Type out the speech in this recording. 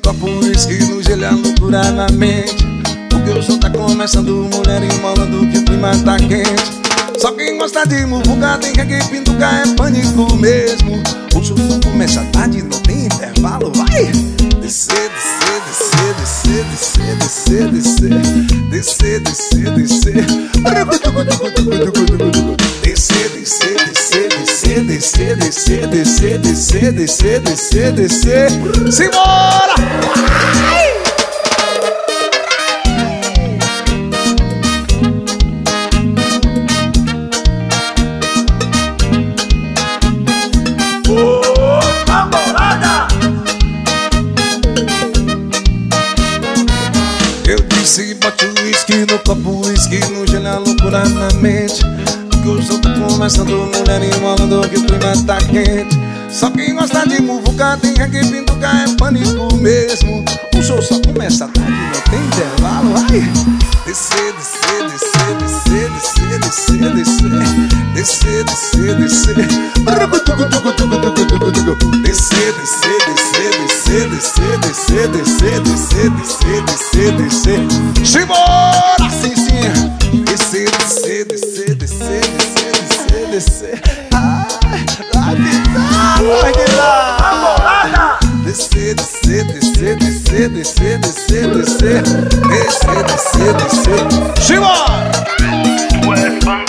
copo, uísque no gelo, a loucura na mente. Porque o show tá começando, mulher embolando que o clima tá quente. Só quem gosta de muvuca tem que pintucar, é pânico mesmo. O show só começa tarde, não tem intervalo, vai! Descer, descer, descer, descer, descer, descer, descer, descer, descer, descer, descer, descer, descer, descer, descer, descer, descer, descer, descer, simbora! Eu disse, bote o uísque no copo, uísque no gelo, a loucura na mente. Porque o show tá começando, mulher enrolando que o clima tá quente. Só quem gosta de muvuca tem que pintucar, é pânico mesmo. O show só começa tarde, não tem intervalo, vai! Descer, descer, descer, descer, descer, descer, descer, descer, descer, descer, descer, descer, descer, descer, descer, descer, descer, descer, descer, descer, simbora, sim, sim. Descer, descer, descer, descer, descer, descer, descer. Ai, vai que dá. Descer, descer, descer, descer, descer, descer, descer, descer, descer, descer, simbora.